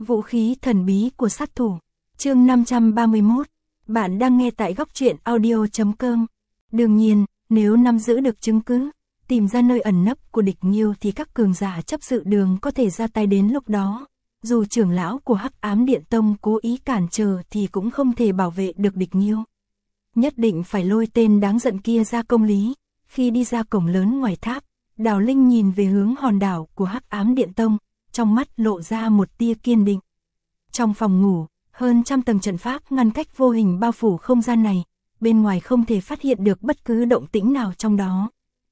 Vũ khí thần bí của sát thủ. Chương 531. Bạn đang nghe tại góc truyện audio.com. Đương nhiên, nếu nắm giữ được chứng cứ, tìm ra nơi ẩn nấp của địch Nghiêu thì các cường giả chấp sự đường có thể ra tay đến lúc đó. Dù trưởng lão của Hắc Ám Điện Tông cố ý cản trở thì cũng không thể bảo vệ được địch Nghiêu. Nhất định phải lôi tên đáng giận kia ra công lý. Khi đi ra cổng lớn ngoài tháp, Đào Linh nhìn về hướng hòn đảo của Hắc Ám Điện Tông, trong mắt lộ ra một tia kiên định. Trong phòng ngủ, hơn trăm tầng trận pháp ngăn cách vô hình bao phủ không gian này, bên ngoài không thể phát hiện được bất cứ động tĩnh nào trong đó.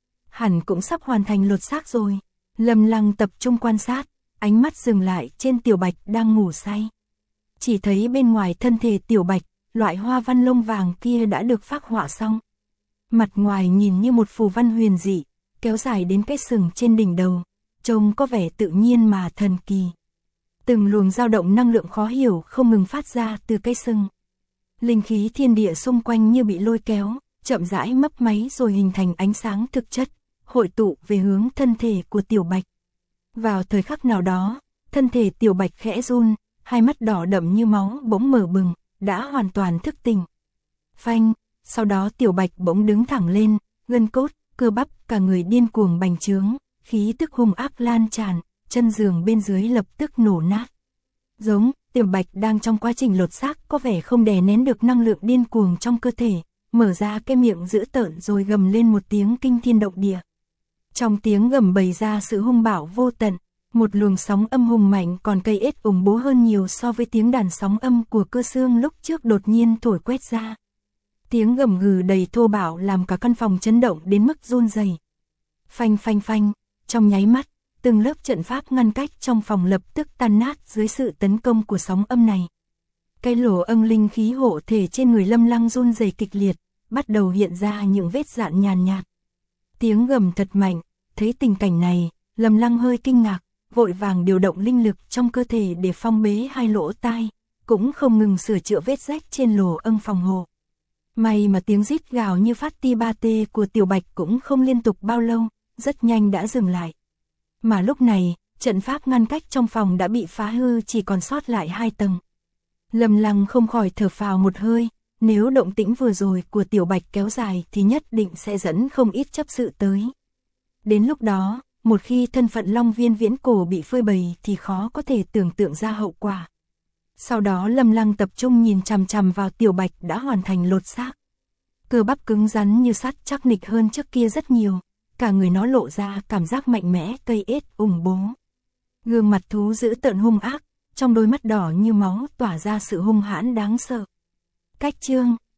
Hẳn cũng sắp hoàn thành lột xác rồi. Lâm Lăng tập trung quan sát, ánh mắt dừng lại trên Tiểu Bạch đang ngủ say. Chỉ thấy bên ngoài thân thể Tiểu Bạch, loại hoa văn lông vàng kia đã được phác họa xong. Mặt ngoài nhìn như một phù văn huyền dị, kéo dài đến cái sừng trên đỉnh đầu, trông có vẻ tự nhiên mà thần kỳ. Từng luồng dao động năng lượng khó hiểu không ngừng phát ra từ cái sừng. Linh khí thiên địa xung quanh như bị lôi kéo, chậm rãi mấp máy rồi hình thành ánh sáng thực chất, hội tụ về hướng thân thể của Tiểu Bạch. Vào thời khắc nào đó, thân thể Tiểu Bạch khẽ run, hai mắt đỏ đậm như máu bỗng mở bừng, đã hoàn toàn thức tỉnh. Phanh, sau đó Tiểu Bạch bỗng đứng thẳng lên, gân cốt, cơ bắp cả người điên cuồng bành trướng, khí tức hung ác lan tràn, chân giường bên dưới lập tức nổ nát. Giống, Tiểu Bạch đang trong quá trình lột xác có vẻ không đè nén được năng lượng điên cuồng trong cơ thể, mở ra cái miệng dữ tợn rồi gầm lên một tiếng kinh thiên động địa. Trong tiếng gầm bày ra sự hung bạo vô tận, một luồng sóng âm hùng mạnh còn cây ết ủng bố hơn nhiều so với tiếng đàn sóng âm của Cơ Xương lúc trước đột nhiên thổi quét ra. Tiếng gầm gừ đầy thô bạo làm cả căn phòng chấn động đến mức run rẩy. Phanh phanh phanh, trong nháy mắt, từng lớp trận pháp ngăn cách trong phòng lập tức tan nát dưới sự tấn công của sóng âm này. Cái lỗ âng linh khí hộ thể trên người Lâm Lăng run rẩy kịch liệt, bắt đầu hiện ra những vết rạn nhàn nhạt. Tiếng gầm thật mạnh, thấy tình cảnh này, Lâm Lăng hơi kinh ngạc, vội vàng điều động linh lực trong cơ thể để phong bế hai lỗ tai, cũng không ngừng sửa chữa vết rách trên lỗ âng phòng hộ. May mà tiếng rít gào như phát ti ba tê của Tiểu Bạch cũng không liên tục bao lâu, rất nhanh đã dừng lại. Mà lúc này, trận pháp ngăn cách trong phòng đã bị phá hư chỉ còn sót lại 2 tầng. Lâm Lăng không khỏi thở phào một hơi, nếu động tĩnh vừa rồi của Tiểu Bạch kéo dài thì nhất định sẽ dẫn không ít chấp sự tới. Đến lúc đó, một khi thân phận Long Viên viễn cổ bị phơi bày thì khó có thể tưởng tượng ra hậu quả. Sau đó Lâm Lăng tập trung nhìn chằm chằm vào Tiểu Bạch đã hoàn thành lột xác. Cơ bắp cứng rắn như sắt chắc nịch hơn trước kia rất nhiều, cả người nó lộ ra cảm giác mạnh mẽ cây ết ủng bố. Gương mặt thú dữ tợn hung ác, trong đôi mắt đỏ như máu tỏa ra sự hung hãn đáng sợ. Cách chương